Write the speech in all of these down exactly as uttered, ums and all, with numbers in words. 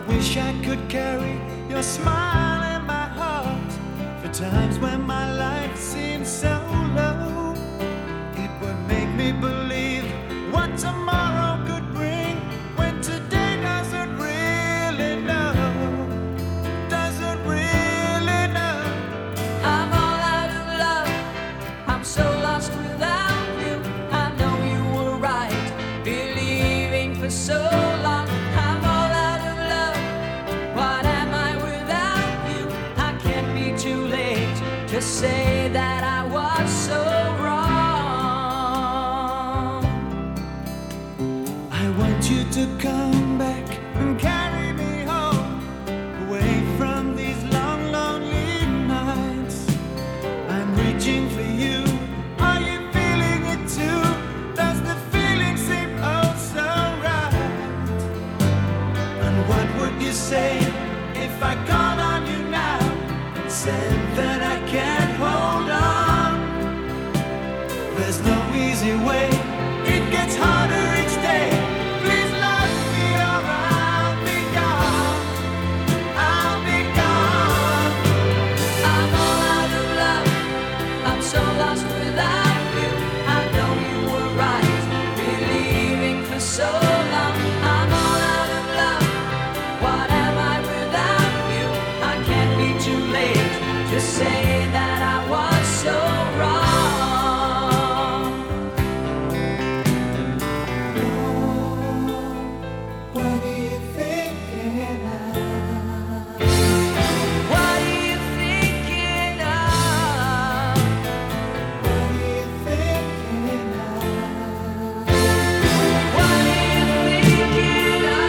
wish I could carry your smile in my heart for times when my life seems so low. It would make me believe what tomorrow could bring when today doesn't really know, doesn't really know. I'm all out of love, I'm so lost without you. I know you were right, believing for so long. I'm all out of love, what am I without you? I can't be too late to say that I was so wrong. I want you to come back and carry me home, away from these long, lonely nights. I'm reaching for you. Are you feeling it too? Does the feeling seem oh so right? And what would you say if I called on you now and said that I can't hold on? There's no easy way, it gets harder each day. Please love me or I'll be gone, I'll be gone. I'm all out of love, I'm so lost without you. I know you were right, believing for so long. I'm all out of love, what am I without you? I can't be too late to say that I was so wrong. What are you thinking of? What are you thinking of? What are you thinking of? What are you thinking of?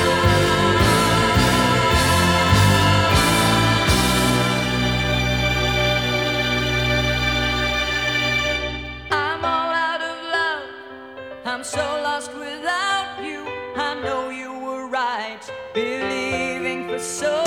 I'm all out of love, I'm so lost without you. I know you were right, believing for so